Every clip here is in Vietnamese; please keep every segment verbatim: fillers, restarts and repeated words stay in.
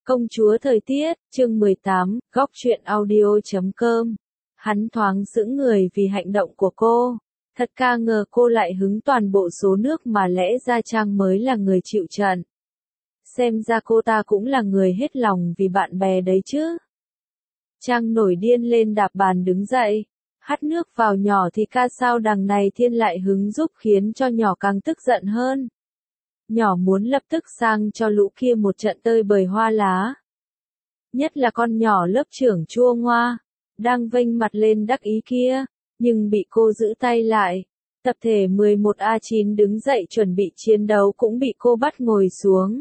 Công chúa thời tiết, chương mười tám, góc truyện audio chấm com. Hắn thoáng sững người vì hành động của cô. Thật ca ngờ cô lại hứng toàn bộ số nước mà lẽ ra Trang mới là người chịu trận. Xem ra cô ta cũng là người hết lòng vì bạn bè đấy chứ. Trang nổi điên lên đạp bàn đứng dậy. Hắt nước vào nhỏ thì ca sao đằng này Thiên lại hứng giúp khiến cho nhỏ càng tức giận hơn. Nhỏ muốn lập tức sang cho lũ kia một trận tơi bời hoa lá. Nhất là con nhỏ lớp trưởng chua ngoa, đang vênh mặt lên đắc ý kia, nhưng bị cô giữ tay lại. Tập thể mười một A chín đứng dậy chuẩn bị chiến đấu cũng bị cô bắt ngồi xuống.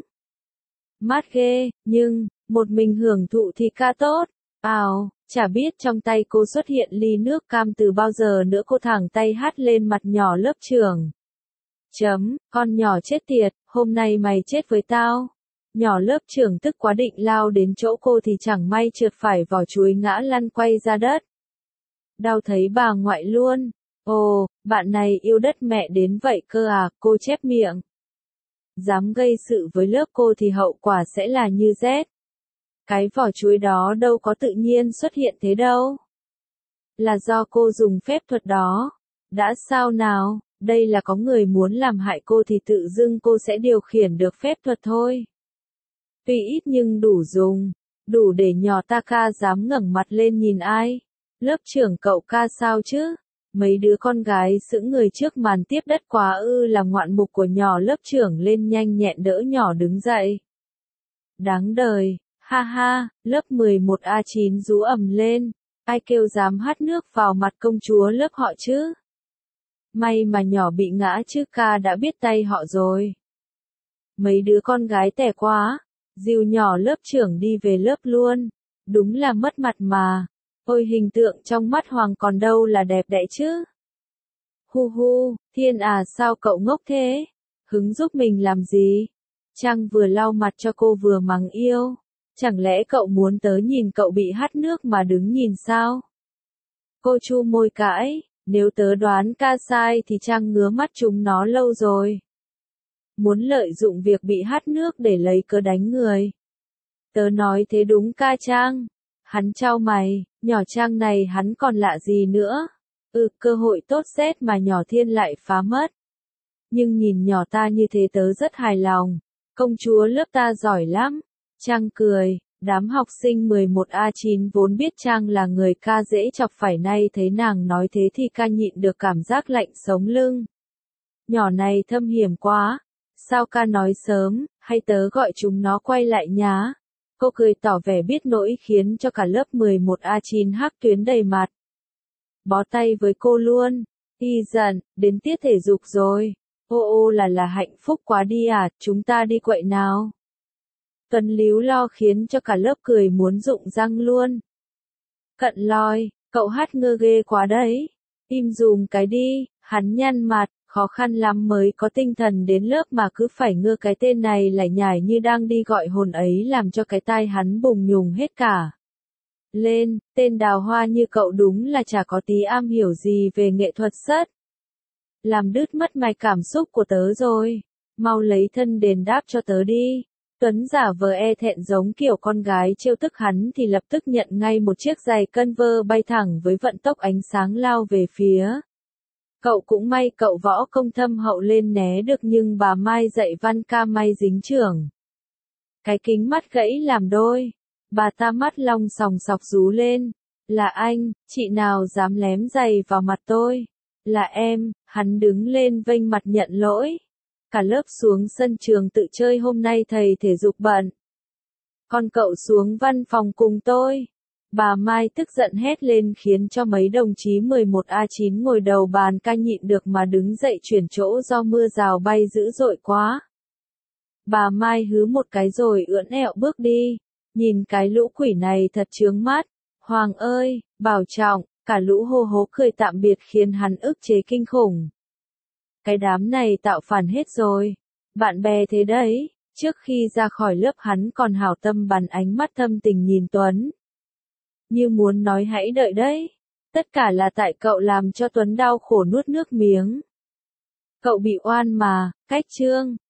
Mát ghê, nhưng, một mình hưởng thụ thì ca tốt. Ào, chả biết trong tay cô xuất hiện ly nước cam từ bao giờ nữa, cô thẳng tay hắt lên mặt nhỏ lớp trưởng. Chấm, con nhỏ chết tiệt, hôm nay mày chết với tao. Nhỏ lớp trưởng tức quá định lao đến chỗ cô thì chẳng may trượt phải vỏ chuối ngã lăn quay ra đất. Đau thấy bà ngoại luôn. Ồ, bạn này yêu đất mẹ đến vậy cơ à, cô chép miệng. Dám gây sự với lớp cô thì hậu quả sẽ là như rét. Cái vỏ chuối đó đâu có tự nhiên xuất hiện thế đâu. Là do cô dùng phép thuật đó. Đã sao nào? Đây là có người muốn làm hại cô thì tự dưng cô sẽ điều khiển được phép thuật thôi. Tuy ít nhưng đủ dùng, đủ để nhỏ Taka dám ngẩng mặt lên nhìn ai. Lớp trưởng cậu ca sao chứ? Mấy đứa con gái sững người trước màn tiếp đất quá ư làm ngoạn mục của nhỏ lớp trưởng lên nhanh nhẹn đỡ nhỏ đứng dậy. Đáng đời, ha ha, lớp mười một A chín rú ầm lên. Ai kêu dám hắt nước vào mặt công chúa lớp họ chứ? May mà nhỏ bị ngã chứ ca đã biết tay họ rồi. Mấy đứa con gái tẻ quá, dìu nhỏ lớp trưởng đi về lớp luôn. Đúng là mất mặt mà. Ôi hình tượng trong mắt Hoàng còn đâu là đẹp đẽ chứ. Hu hu, Thiên à sao cậu ngốc thế? Hứng giúp mình làm gì? Trang vừa lau mặt cho cô vừa mắng yêu. Chẳng lẽ cậu muốn tớ nhìn cậu bị hắt nước mà đứng nhìn sao? Cô chu môi cãi. Nếu tớ đoán ca sai thì Trang ngứa mắt chúng nó lâu rồi. Muốn lợi dụng việc bị hắt nước để lấy cớ đánh người. Tớ nói thế đúng ca Trang. Hắn chau mày, nhỏ Trang này hắn còn lạ gì nữa. Ừ, cơ hội tốt xét mà nhỏ Thiên lại phá mất. Nhưng nhìn nhỏ ta như thế tớ rất hài lòng. Công chúa lớp ta giỏi lắm. Trang cười. Đám học sinh mười một A chín vốn biết Trang là người ca dễ chọc phải, nay thấy nàng nói thế thì ca nhịn được cảm giác lạnh sống lưng. Nhỏ này thâm hiểm quá. Sao ca nói sớm, hay tớ gọi chúng nó quay lại nhá? Cô cười tỏ vẻ biết nỗi khiến cho cả lớp mười một A chín hắc tuyến đầy mặt. Bó tay với cô luôn. Y dần, đến tiết thể dục rồi. Ô ô là là hạnh phúc quá đi à, chúng ta đi quậy nào. Tuấn líu lo khiến cho cả lớp cười muốn rụng răng luôn. Cận loi, cậu hát ngơ ghê quá đấy. Im dùm cái đi, hắn nhăn mặt, khó khăn lắm mới có tinh thần đến lớp mà cứ phải ngơ cái tên này lại nhải như đang đi gọi hồn ấy làm cho cái tai hắn bùng nhùng hết cả. Lên, tên đào hoa như cậu đúng là chả có tí am hiểu gì về nghệ thuật sất. Làm đứt mất mạch cảm xúc của tớ rồi. Mau lấy thân đền đáp cho tớ đi. Tuấn giả vờ e thẹn giống kiểu con gái trêu tức hắn thì lập tức nhận ngay một chiếc giày Converse bay thẳng với vận tốc ánh sáng lao về phía. Cậu cũng may cậu võ công thâm hậu lên né được nhưng bà Mai dạy văn ca may dính chưởng. Cái kính mắt gãy làm đôi. Bà ta mắt long sòng sọc rú lên. Là anh, chị nào dám lém giày vào mặt tôi? Là em, hắn đứng lên vênh mặt nhận lỗi. Cả lớp xuống sân trường tự chơi, hôm nay thầy thể dục bận. Con cậu xuống văn phòng cùng tôi. Bà Mai tức giận hét lên khiến cho mấy đồng chí mười một A chín ngồi đầu bàn ca nhịn được mà đứng dậy chuyển chỗ do mưa rào bay dữ dội quá. Bà Mai hứ một cái rồi ưỡn ẹo bước đi. Nhìn cái lũ quỷ này thật chướng mắt. Hoàng ơi, bảo trọng, cả lũ hô hố cười tạm biệt khiến hắn ức chế kinh khủng. Cái đám này tạo phản hết rồi. Bạn bè thế đấy. Trước khi ra khỏi lớp hắn còn hảo tâm bắn ánh mắt thâm tình nhìn Tuấn. Như muốn nói hãy đợi đấy. Tất cả là tại cậu làm cho Tuấn đau khổ nuốt nước miếng. Cậu bị oan mà, cách chương.